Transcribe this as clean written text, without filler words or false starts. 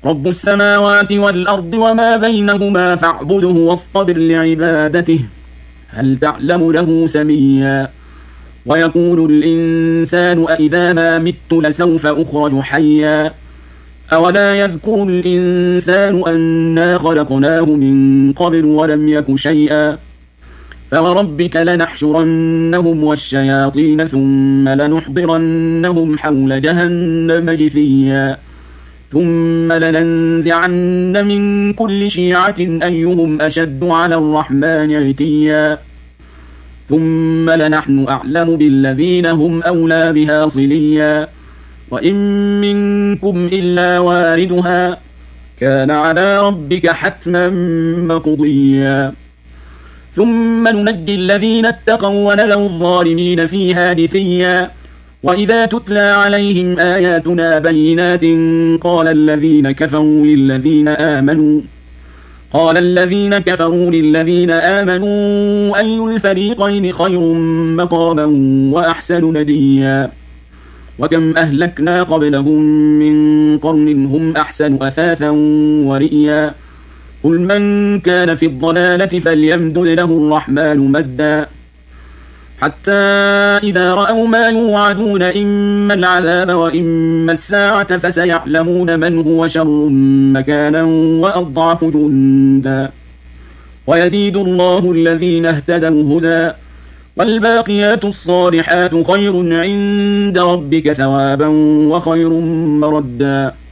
رب السماوات والأرض وما بينهما فاعبده واصطبر لعبادته هل تعلم له سميا ويقول الإنسان أإذا ما مت لسوف أخرج حيا أولا يذكر الإنسان أنا خلقناه من قبل ولم يك شيئا فوربك لنحشرنهم والشياطين ثم لنحضرنهم حول جهنم جثيا ثم لننزعن من كل شيعة أيهم أشد على الرحمن عتيا ثم لنحن أعلم بالذين هم أولى بها صليا وإن منكم إلا واردها كان على ربك حتما مقضيا ثم ننجي الذين اتقوا ونذر الظالمين فيها جثيا وإذا تتلى عليهم آياتنا بينات قال الذين كفروا للذين آمنوا أي الفريقين خير مقاما وأحسن نديا وكم أهلكنا قبلهم من قرن هم أحسن أثاثا ورئيا قل من كان في الضلالة فليمدد له الرحمن مدا حتى إذا رأوا ما يوعدون إما العذاب وإما الساعة فسيعلمون من هو شر مكانا وأضعف جندا ويزيد الله الذين اهتدوا هدى والباقيات الصالحات خير عند ربك ثوابا وخير مردا